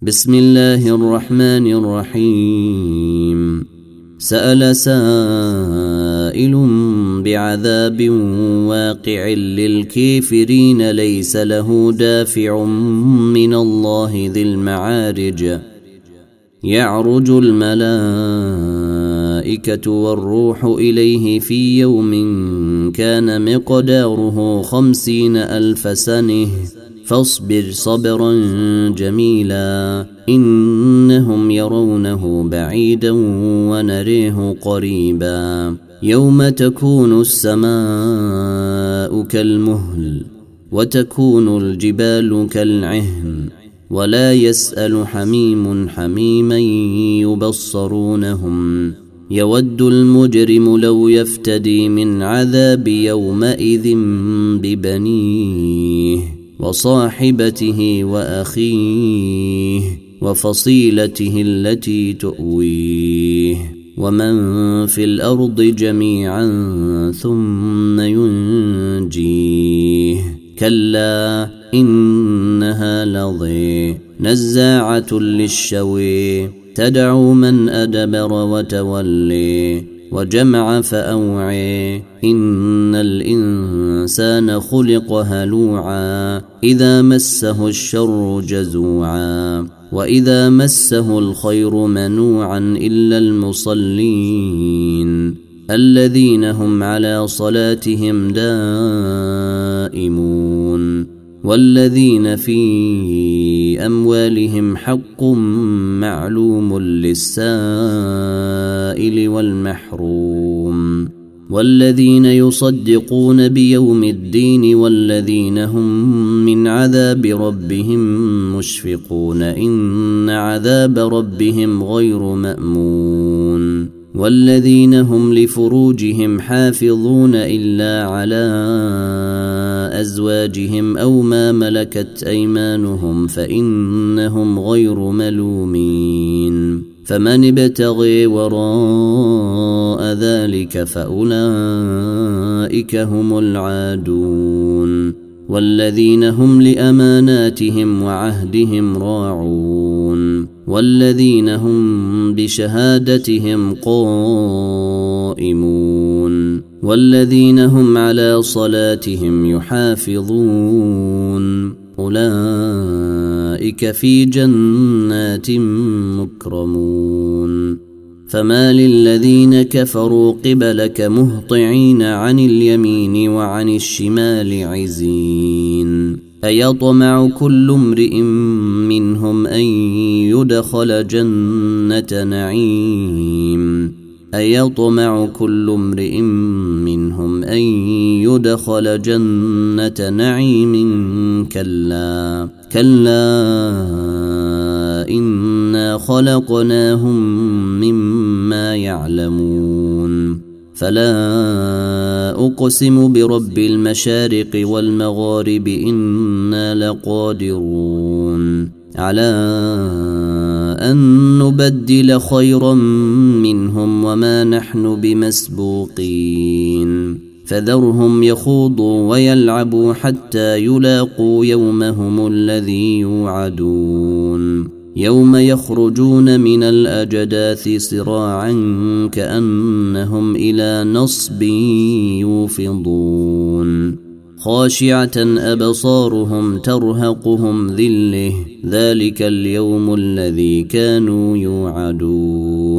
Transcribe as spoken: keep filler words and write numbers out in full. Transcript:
بسم الله الرحمن الرحيم. سأل سائل بعذاب واقع للكافرين ليس له دافع من الله ذي المعارج يعرج الملائكة والروح إليه في يوم كان مقداره خمسين ألف سنة فاصبر صبرا جميلا إنهم يرونه بعيدا ونريه قريبا يوم تكون السماء كالمهل وتكون الجبال كالعهن ولا يسأل حميم حميما يبصرونهم يود المجرم لو يفتدي من عذاب يومئذ ببنيه وصاحبته وأخيه وفصيلته التي تؤويه ومن في الأرض جميعا ثم ينجيه كلا إنها لظى نزاعة للشوى تدعو من أدبر وتولي وجمع فأوعي إن الإنسان خلق هلوعا إذا مسه الشر جزوعا وإذا مسه الخير منوعا إلا المصلين الذين هم على صلاتهم دائمون والذين في أموالهم حق معلوم للسائل والمحروم والذين يصدقون بيوم الدين والذين هم من عذاب ربهم مشفقون إن عذاب ربهم غير مأمون والذين هم لفروجهم حافظون إلا على أزواجهم أو ما ملكت أيمانهم فإنهم غير ملومين فمن ابتغي وراء ذلك فأولئك هم العادون والذين هم لأماناتهم وعهدهم راعون والذين هم بشهادتهم قائمون والذين هم على صلاتهم يحافظون أولئك في جنات مكرمون فما للذين كفروا قبلك مهطعين عن اليمين وعن الشمال عزين أيطمع كل امرئ منهم أن يدخل جنة نعيم أيطمع كل امرئ منهم أن يدخل جنة نعيم كلا كلا إنا خلقناهم مما يعلمون فلا أقسم برب المشارق والمغارب إنا لقادرون على أن نبدل خيرا منهم وما نحن بمسبوقين فذرهم يخوضوا ويلعبوا حتى يلاقوا يومهم الذي يوعدون يوم يخرجون من الأجداث صراعا كأنهم إلى نصب يوفضون خاشعة أبصارهم ترهقهم ذله ذلك اليوم الذي كانوا يوعدون